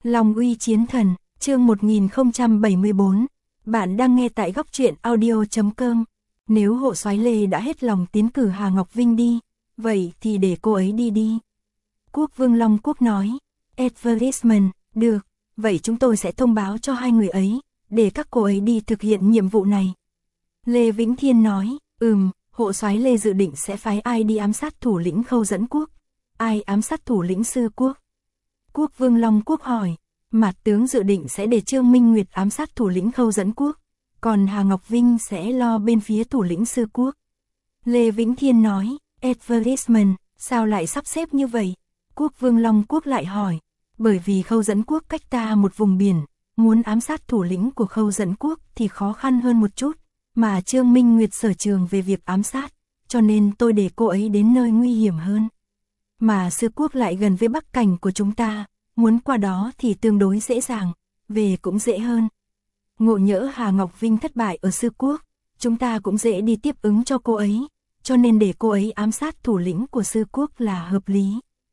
Long uy chiến thần, chương 1074. Bạn đang nghe tại góc truyện audio.com. Nếu hộ soái Lê đã hết lòng tiến cử Hà Ngọc Vinh đi, vậy thì để cô ấy đi đi. Quốc vương Long Quốc nói. Advertisement, được, vậy chúng tôi sẽ thông báo cho hai người ấy, để các cô ấy đi thực hiện nhiệm vụ này. Lê Vĩnh Thiên nói, hộ soái Lê dự định sẽ phái ai đi ám sát thủ lĩnh Khâu Dẫn Quốc? Ai ám sát thủ lĩnh Sư Quốc? Quốc vương Long Quốc hỏi. Mạt tướng dự định sẽ để Trương Minh Nguyệt ám sát thủ lĩnh Khâu Dẫn Quốc, còn Hà Ngọc Vinh sẽ lo bên phía thủ lĩnh Sư Quốc. Lê Vĩnh Thiên nói, advertisement, sao lại sắp xếp như vậy? Quốc vương Long Quốc lại hỏi, bởi vì Khâu Dẫn Quốc cách ta một vùng biển, muốn ám sát thủ lĩnh của Khâu Dẫn Quốc thì khó khăn hơn một chút, mà Trương Minh Nguyệt sở trường về việc ám sát, cho nên tôi để cô ấy đến nơi nguy hiểm hơn. Mà Sư Quốc lại gần với Bắc Cảnh của chúng ta, muốn qua đó thì tương đối dễ dàng, về cũng dễ hơn. Ngộ nhỡ Hà Ngọc Vinh thất bại ở Sư Quốc, chúng ta cũng dễ đi tiếp ứng cho cô ấy, cho nên để cô ấy ám sát thủ lĩnh của Sư Quốc là hợp lý.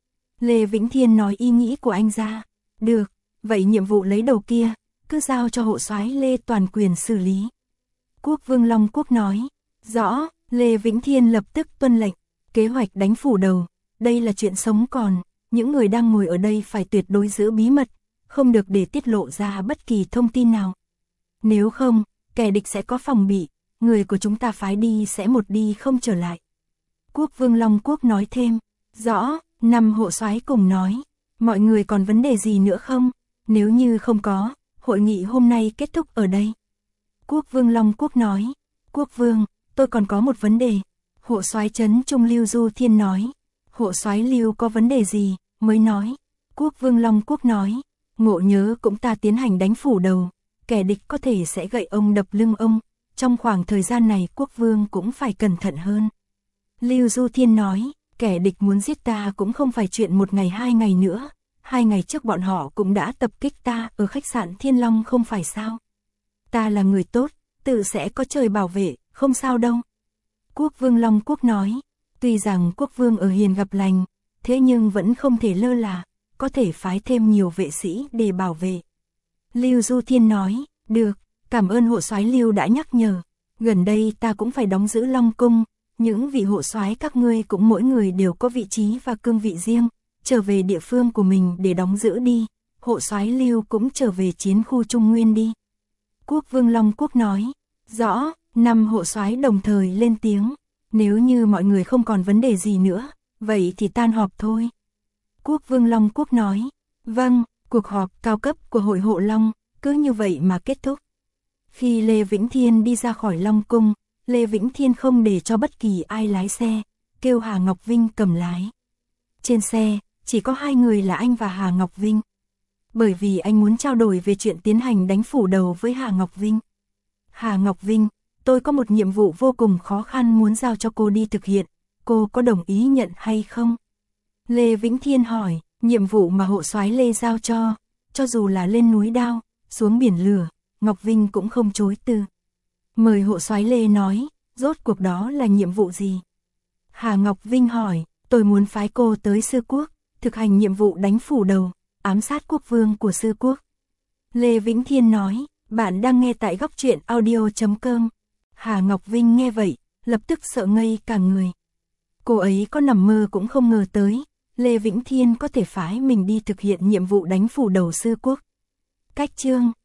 Lê Vĩnh Thiên nói ý nghĩ của anh ra. Được, vậy nhiệm vụ lấy đầu kia, cứ giao cho hộ soái Lê toàn quyền xử lý. Quốc vương Long Quốc nói. Rõ, Lê Vĩnh Thiên lập tức tuân lệnh. Kế hoạch đánh phủ đầu, đây là chuyện sống còn, những người đang ngồi ở đây phải tuyệt đối giữ bí mật, không được để tiết lộ ra bất kỳ thông tin nào. Nếu không, kẻ địch sẽ có phòng bị, người của chúng ta phái đi sẽ một đi không trở lại. Quốc vương Long Quốc nói thêm. Rõ, 5 hộ soái cùng nói. Mọi người còn vấn đề gì nữa không? Nếu như không có, hội nghị hôm nay kết thúc ở đây. Quốc vương Long Quốc nói. Quốc vương, tôi còn có một vấn đề. Hộ soái Trấn Trung Lưu Du Thiên nói. Hộ soái Lưu có vấn đề gì? Mới nói. Quốc vương Long Quốc nói. Ngộ nhớ cũng ta tiến hành đánh phủ đầu, kẻ địch có thể sẽ gậy ông đập lưng ông, trong khoảng thời gian này quốc vương cũng phải cẩn thận hơn. Lưu Du Thiên nói. Kẻ địch muốn giết ta cũng không phải chuyện một ngày 2 ngày nữa, 2 ngày trước bọn họ cũng đã tập kích ta ở khách sạn Thiên Long không phải sao? Ta là người tốt, tự sẽ có trời bảo vệ, không sao đâu. Quốc vương Long Quốc nói. Tuy rằng quốc vương ở hiền gặp lành, thế nhưng vẫn không thể lơ là, có thể phái thêm nhiều vệ sĩ để bảo vệ. Lưu Du Thiên nói. Được, cảm ơn hộ soái Lưu đã nhắc nhở. Gần đây ta cũng phải đóng giữ Long Cung. Những vị hộ soái các ngươi cũng mỗi người đều có vị trí và cương vị riêng, trở về địa phương của mình để đóng giữ đi. Hộ soái Lưu cũng trở về chiến khu Trung Nguyên đi. Quốc vương Long Quốc nói. Rõ, 5 hộ soái đồng thời lên tiếng. Nếu như mọi người không còn vấn đề gì nữa, vậy thì tan họp thôi. Quốc vương Long Quốc nói. Vâng, cuộc họp cao cấp của Hội Hộ Long, cứ như vậy mà kết thúc. Khi Lê Vĩnh Thiên đi ra khỏi Long Cung, Lê Vĩnh Thiên không để cho bất kỳ ai lái xe, kêu Hà Ngọc Vinh cầm lái. Trên xe, chỉ có 2 người là anh và Hà Ngọc Vinh. Bởi vì anh muốn trao đổi về chuyện tiến hành đánh phủ đầu với Hà Ngọc Vinh. Hà Ngọc Vinh, tôi có một nhiệm vụ vô cùng khó khăn muốn giao cho cô đi thực hiện, cô có đồng ý nhận hay không? Lê Vĩnh Thiên hỏi, nhiệm vụ mà hộ soái Lê giao cho dù là lên núi đao, xuống biển lửa, Ngọc Vinh cũng không chối từ. Mời hộ soái Lê nói, rốt cuộc đó là nhiệm vụ gì? Hà Ngọc Vinh hỏi, tôi muốn phái cô tới Sư Quốc, thực hành nhiệm vụ đánh phủ đầu, ám sát quốc vương của Sư Quốc. Lê Vĩnh Thiên nói, bạn đang nghe tại góc truyện audio.com. Hà Ngọc Vinh nghe vậy, lập tức sợ ngây cả người. Cô ấy có nằm mơ cũng không ngờ tới, Lê Vĩnh Thiên có thể phái mình đi thực hiện nhiệm vụ đánh phủ đầu Sư Quốc. Cách chương